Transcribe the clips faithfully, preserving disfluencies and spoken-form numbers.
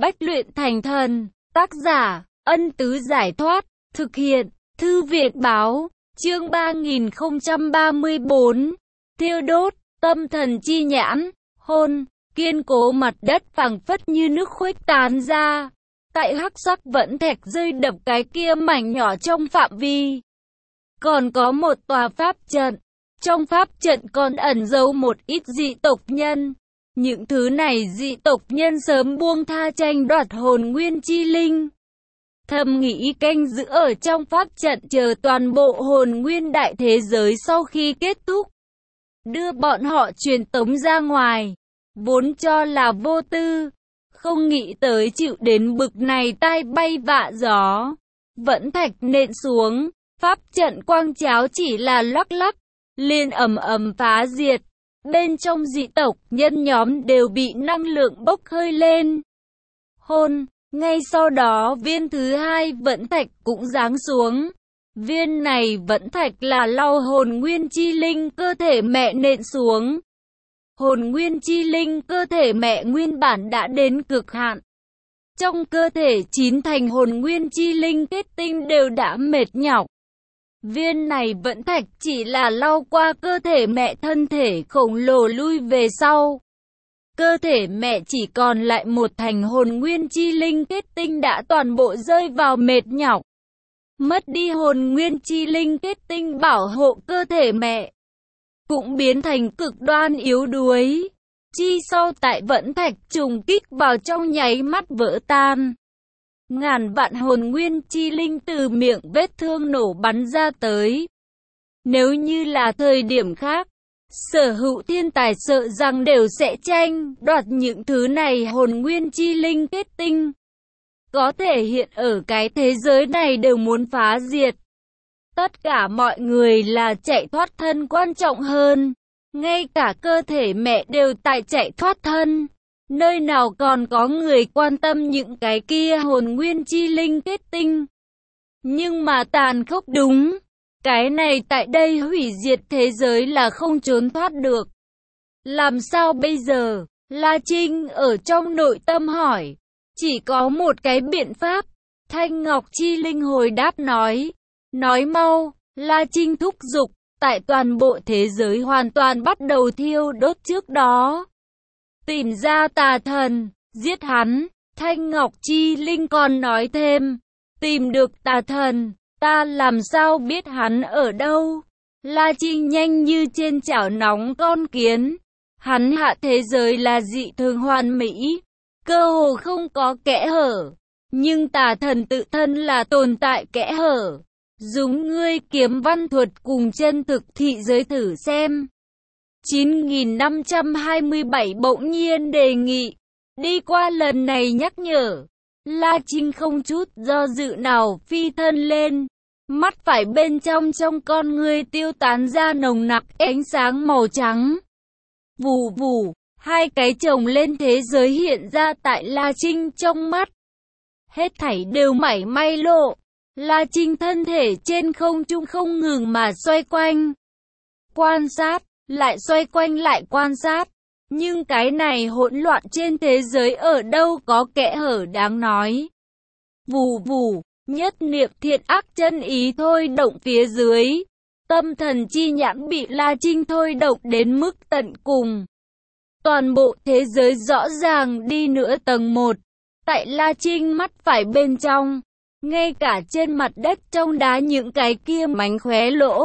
bách luyện thành thần. Tác giả, Ân Tứ Giải Thoát. Thực hiện, Thư Viện Báo. Chương ba nghìn không trăm ba mươi tư. Thiêu đốt, tâm thần chi nhãn. Hôn, kiên cố mặt đất phảng phất như nước khuếch tán ra. Tại hắc sắc vẫn thạch rơi đập cái kia mảnh nhỏ trong phạm vi. Còn có một tòa pháp trận. Trong pháp trận còn ẩn giấu một ít dị tộc nhân. Những thứ này dị tộc nhân sớm buông tha tranh đoạt hồn nguyên chi linh. Thầm nghĩ canh giữ ở trong pháp trận chờ toàn bộ hồn nguyên đại thế giới sau khi kết thúc. Đưa bọn họ truyền tống ra ngoài. Vốn cho là vô tư. Không nghĩ tới chịu đến bực này tai bay vạ gió. Vẫn thạch nện xuống. Pháp trận quang cháo chỉ là lắc lắc. Liền ầm ầm phá diệt. Bên trong dị tộc nhân nhóm đều bị năng lượng bốc hơi lên. Hôn, ngay sau đó viên thứ hai vẫn thạch cũng giáng xuống. Viên này vẫn thạch là lau hồn nguyên chi linh cơ thể mẹ nện xuống. Hồn nguyên chi linh cơ thể mẹ nguyên bản đã đến cực hạn. Trong cơ thể chín thành hồn nguyên chi linh kết tinh đều đã mệt nhọc. Viên này vẫn thạch chỉ là lau qua cơ thể mẹ, thân thể khổng lồ lui về sau. Cơ thể mẹ chỉ còn lại một thành hồn nguyên chi linh kết tinh đã toàn bộ rơi vào mệt nhọc. Mất đi hồn nguyên chi linh kết tinh bảo hộ cơ thể mẹ. Cũng biến thành cực đoan yếu đuối. Chi sau tại vẫn thạch trùng kích vào trong nháy mắt vỡ tan. Ngàn vạn hồn nguyên chi linh từ miệng vết thương nổ bắn ra tới. Nếu như là thời điểm khác, sở hữu thiên tài sợ rằng đều sẽ tranh đoạt những thứ này hồn nguyên chi linh kết tinh. Có thể hiện ở cái thế giới này đều muốn phá diệt. Tất cả mọi người là chạy thoát thân quan trọng hơn. Ngay cả cơ thể mẹ đều tại chạy thoát thân. Nơi nào còn có người quan tâm những cái kia hồn nguyên chi linh kết tinh. Nhưng mà tàn khốc đúng. Cái này tại đây hủy diệt thế giới là không trốn thoát được. Làm sao bây giờ? La Trinh ở trong nội tâm hỏi. Chỉ có một cái biện pháp. Thanh Ngọc Chi Linh hồi đáp nói. Nói mau, La Trinh thúc giục. Tại toàn bộ thế giới hoàn toàn bắt đầu thiêu đốt trước đó. Tìm ra tà thần, giết hắn. Thanh Ngọc Chi Linh còn nói thêm. Tìm được tà thần, ta làm sao biết hắn ở đâu? La Trinh nhanh như trên chảo nóng con kiến. Hắn hạ thế giới là dị thường hoàn mỹ. Cơ hồ không có kẽ hở. Nhưng tà thần tự thân là tồn tại kẽ hở. Dùng ngươi kiếm văn thuật cùng chân thực thị giới thử xem. chín nghìn năm trăm hai mươi bảy bỗng nhiên đề nghị. Đi qua lần này nhắc nhở. La Trinh không chút do dự nào phi thân lên. Mắt phải bên trong trong con ngươi tiêu tán ra nồng nặc ánh sáng màu trắng. Vù vù, hai cái chồng lên thế giới hiện ra tại La Trinh trong mắt. Hết thảy đều mảy may lộ. La Trinh thân thể trên không trung không ngừng mà xoay quanh. Quan sát, lại xoay quanh lại quan sát. Nhưng cái này hỗn loạn trên thế giới ở đâu có kẽ hở đáng nói. Vù vù, nhất niệm thiện ác chân ý thôi động phía dưới. Tâm thần chi nhãn bị La Trinh thôi động đến mức tận cùng. Toàn bộ thế giới rõ ràng đi nửa tầng một. Tại La Trinh mắt phải bên trong. Ngay cả trên mặt đất trong đá những cái kia mánh khóe lỗ.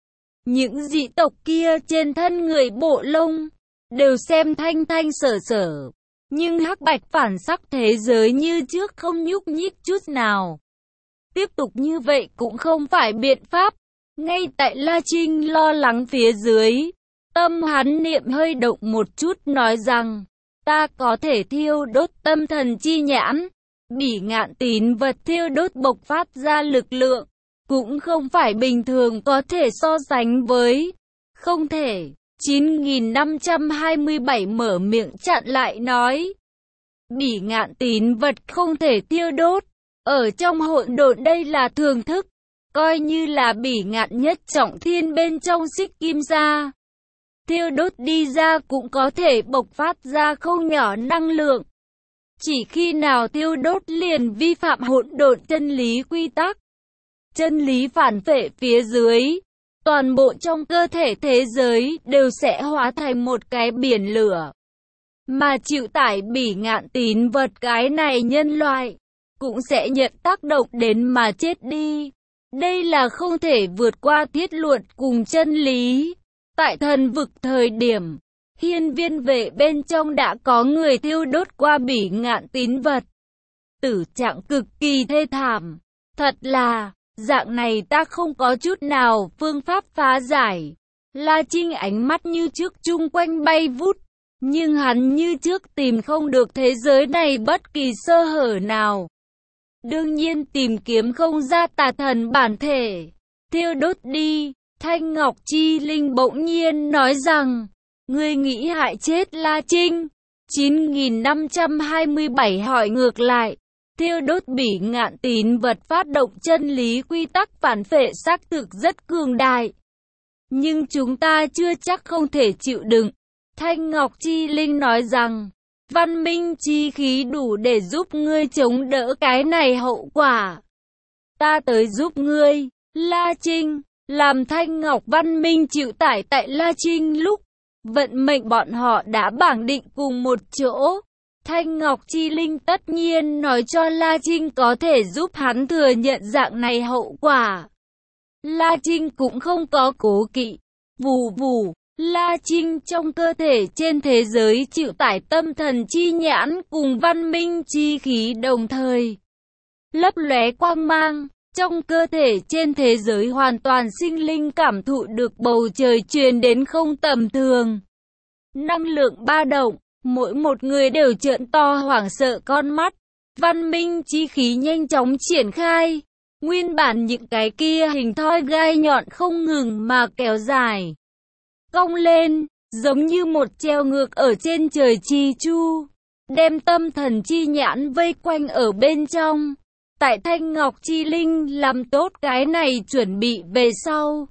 Những dị tộc kia trên thân người bộ lông. Đều xem thanh thanh sở sở. Nhưng hắc bạch phản sắc thế giới như trước không nhúc nhích chút nào. Tiếp tục như vậy cũng không phải biện pháp. Ngay tại La Trinh lo lắng phía dưới. Tâm hắn niệm hơi động một chút nói rằng. Ta có thể thiêu đốt tâm thần chi nhãn. Bỉ ngạn tín vật thiêu đốt bộc phát ra lực lượng. Cũng không phải bình thường có thể so sánh với. Không thể. chín nghìn năm trăm hai mươi bảy mở miệng chặn lại nói. Bỉ ngạn tín vật không thể thiêu đốt. Ở trong hỗn độn đây là thường thức. Coi như là bỉ ngạn nhất trọng thiên bên trong xích kim sa. Thiêu đốt đi ra cũng có thể bộc phát ra không nhỏ năng lượng. Chỉ khi nào thiêu đốt liền vi phạm hỗn độn chân lý quy tắc. Chân lý phản phệ phía dưới, toàn bộ trong cơ thể thế giới đều sẽ hóa thành một cái biển lửa. Mà chịu tải bỉ ngạn tín vật cái này nhân loại, cũng sẽ nhận tác động đến mà chết đi. Đây là không thể vượt qua thiết luật cùng chân lý. Tại thần vực thời điểm, hiên viên vệ bên trong đã có người thiêu đốt qua bỉ ngạn tín vật. Tử trạng cực kỳ thê thảm. Thật là, dạng này ta không có chút nào phương pháp phá giải. La Trinh ánh mắt như trước chung quanh bay vút. Nhưng hắn như trước tìm không được thế giới này bất kỳ sơ hở nào. Đương nhiên tìm kiếm không ra tà thần bản thể. Thiêu đốt đi. Thanh Ngọc Chi Linh bỗng nhiên nói rằng, ngươi nghĩ hại chết La Trinh. chín nghìn năm trăm hai mươi bảy hỏi ngược lại, thiêu đốt bỉ ngạn tín vật phát động chân lý quy tắc phản phệ xác thực rất cường đại. Nhưng chúng ta chưa chắc không thể chịu đựng. Thanh Ngọc Chi Linh nói rằng, văn minh chi khí đủ để giúp ngươi chống đỡ cái này hậu quả. Ta tới giúp ngươi, La Trinh. Làm Thanh Ngọc văn minh chịu tải tại La Trinh lúc, vận mệnh bọn họ đã bảng định cùng một chỗ. Thanh Ngọc Chi Linh tất nhiên nói cho La Trinh có thể giúp hắn thừa nhận dạng này hậu quả. La Trinh cũng không có cố kỵ. Vù vù, La Trinh trong cơ thể trên thế giới chịu tải tâm thần chi nhãn cùng văn minh chi khí đồng thời. Lấp lóe quang mang. Trong cơ thể trên thế giới hoàn toàn sinh linh cảm thụ được bầu trời truyền đến không tầm thường. Năng lượng ba động, mỗi một người đều trợn to hoảng sợ con mắt. Văn minh chi khí nhanh chóng triển khai. Nguyên bản những cái kia hình thoi gai nhọn không ngừng mà kéo dài. Cong lên, giống như một treo ngược ở trên trời chi chu. Đem tâm thần chi nhãn vây quanh ở bên trong. Tại Thanh Ngọc Chi Linh làm tốt cái này chuẩn bị về sau.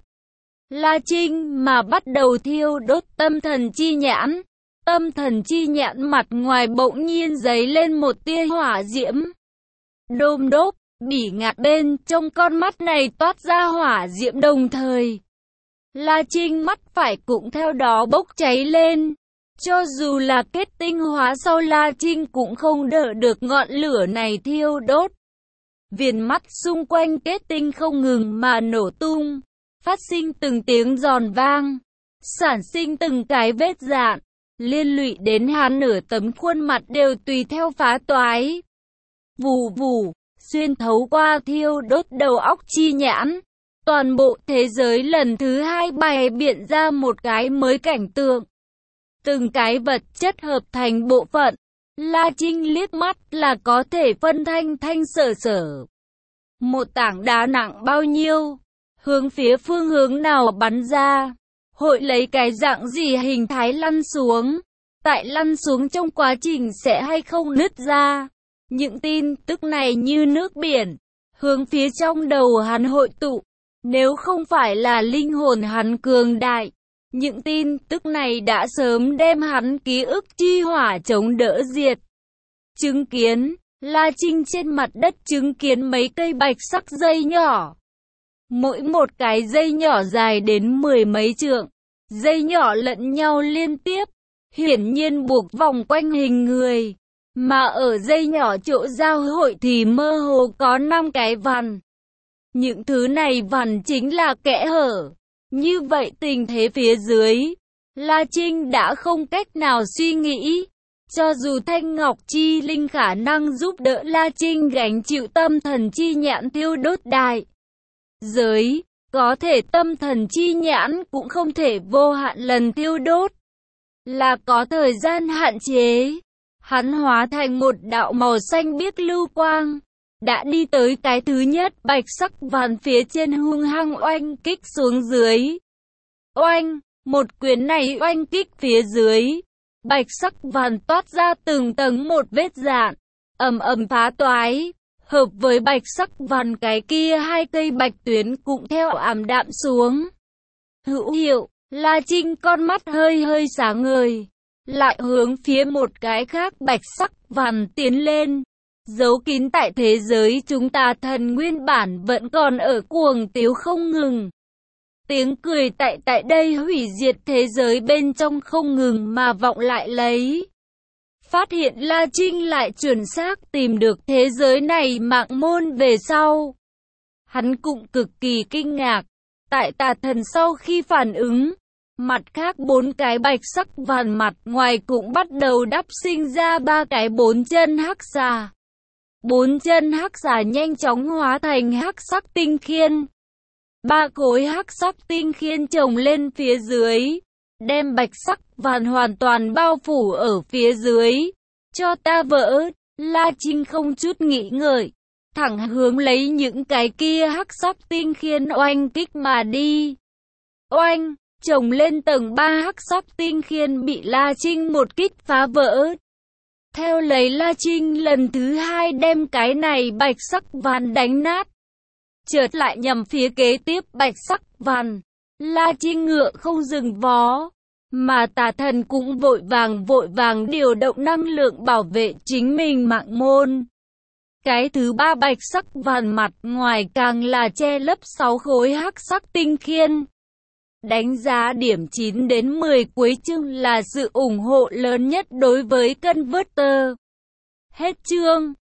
La Trinh mà bắt đầu thiêu đốt tâm thần chi nhãn. Tâm thần chi nhãn mặt ngoài bỗng nhiên giấy lên một tia hỏa diễm. Đôm đốp, bỉ ngạn bên trong con mắt này toát ra hỏa diễm đồng thời. La Trinh mắt phải cũng theo đó bốc cháy lên. Cho dù là kết tinh hóa sau La Trinh cũng không đỡ được ngọn lửa này thiêu đốt. Viền mắt xung quanh kết tinh không ngừng mà nổ tung, phát sinh từng tiếng giòn vang, sản sinh từng cái vết rạn, liên lụy đến hắn nửa tấm khuôn mặt đều tùy theo phá toái. Vù vù, xuyên thấu qua thiêu đốt đầu óc chi nhãn, toàn bộ thế giới lần thứ hai bày biện ra một cái mới cảnh tượng. Từng cái vật chất hợp thành bộ phận. La Trinh liếc mắt là có thể phân thanh thanh sở sở. Một tảng đá nặng bao nhiêu, hướng phía phương hướng nào bắn ra, hội lấy cái dạng gì hình thái lăn xuống. Tại lăn xuống trong quá trình sẽ hay không nứt ra. Những tin tức này như nước biển, hướng phía trong đầu hắn hội tụ. Nếu không phải là linh hồn hắn cường đại, những tin tức này đã sớm đem hắn ký ức chi hỏa chống đỡ diệt. Chứng kiến, La Trinh trên mặt đất chứng kiến mấy cây bạch sắc dây nhỏ. Mỗi một cái dây nhỏ dài đến mười mấy trượng. Dây nhỏ lẫn nhau liên tiếp, hiển nhiên buộc vòng quanh hình người. Mà ở dây nhỏ chỗ giao hội thì mơ hồ có năm cái vằn. Những thứ này vằn chính là kẽ hở. Như vậy tình thế phía dưới, La Trinh đã không cách nào suy nghĩ. Cho dù Thanh Ngọc Chi Linh khả năng giúp đỡ La Trinh gánh chịu tâm thần chi nhãn thiêu đốt đại giới, có thể tâm thần chi nhãn cũng không thể vô hạn lần thiêu đốt. Là có thời gian hạn chế. Hắn hóa thành một đạo màu xanh biếc lưu quang. Đã đi tới cái thứ nhất bạch sắc vằn phía trên hung hăng oanh kích xuống dưới. Oanh, một quyền này oanh kích phía dưới. Bạch sắc vằn toát ra từng tầng một vết rạn, ầm ầm phá toái. Hợp với bạch sắc vằn cái kia hai cây bạch tuyến cũng theo ảm đạm xuống. Hữu hiệu, La Trinh con mắt hơi hơi sáng ngời. lại hướng phía một cái khác bạch sắc vằn tiến lên. Giấu kín tại thế giới chúng ta thần nguyên bản vẫn còn ở cuồng tiếu không ngừng. Tiếng cười tại tại đây hủy diệt thế giới bên trong không ngừng mà vọng lại lấy. Phát hiện La Trinh lại chuẩn xác tìm được thế giới này mạng môn về sau. Hắn cũng cực kỳ kinh ngạc. Tại tà thần sau khi phản ứng, mặt khác bốn cái bạch sắc vằn mặt ngoài cũng bắt đầu đắp sinh ra ba cái bốn chân hắc xà. Bốn chân hắc xà nhanh chóng hóa thành hắc sắc tinh khiên. Ba khối hắc sắc tinh khiên chồng lên phía dưới, đem bạch sắc vằn hoàn toàn bao phủ ở phía dưới. Cho ta vỡ, La Trinh không chút nghĩ ngợi, thẳng hướng lấy những cái kia hắc sắc tinh khiên oanh kích mà đi. Oanh, chồng lên tầng ba hắc sắc tinh khiên bị La Trinh một kích phá vỡ. Theo lấy La Trinh lần thứ hai đem cái này bạch sắc vằn đánh nát. Chợt lại nhằm phía kế tiếp bạch sắc vằn. La Trinh ngựa không dừng vó, mà tà thần cũng vội vàng vội vàng điều động năng lượng bảo vệ chính mình mạng môn. Cái thứ ba bạch sắc vằn mặt ngoài càng là che lấp sáu khối hắc sắc tinh khiên. Đánh giá điểm chín đến mười cuối chương là sự ủng hộ lớn nhất đối với Converter. Hết chương.